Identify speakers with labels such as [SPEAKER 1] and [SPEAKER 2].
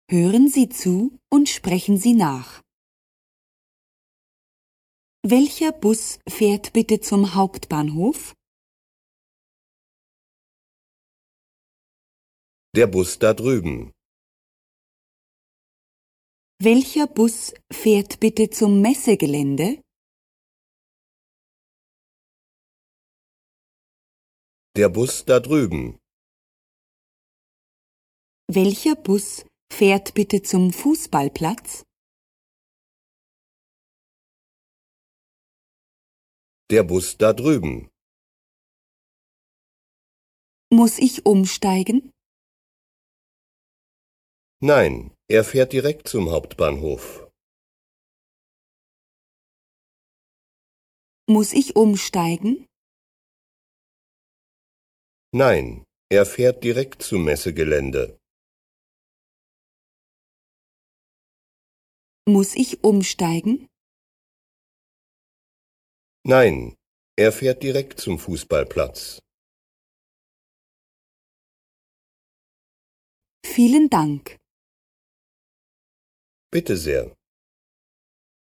[SPEAKER 1] Hören Sie zu und sprechen Sie nach. Welcher Bus fährt bitte zum Hauptbahnhof?
[SPEAKER 2] Der Bus da drüben.
[SPEAKER 1] Welcher Bus fährt bitte zum Messegelände?
[SPEAKER 2] Der Bus da drüben.
[SPEAKER 1] Welcher Bus fährt bitte zum Fußballplatz?
[SPEAKER 2] Der Bus da drüben.
[SPEAKER 1] Muss ich umsteigen?
[SPEAKER 2] Nein, er fährt direkt zum Hauptbahnhof.
[SPEAKER 1] Muss ich umsteigen?
[SPEAKER 2] Nein, er fährt direkt zum Messegelände.
[SPEAKER 1] Muss ich umsteigen?
[SPEAKER 2] Nein, er fährt direkt zum Fußballplatz.
[SPEAKER 1] Vielen Dank.
[SPEAKER 2] Bitte sehr.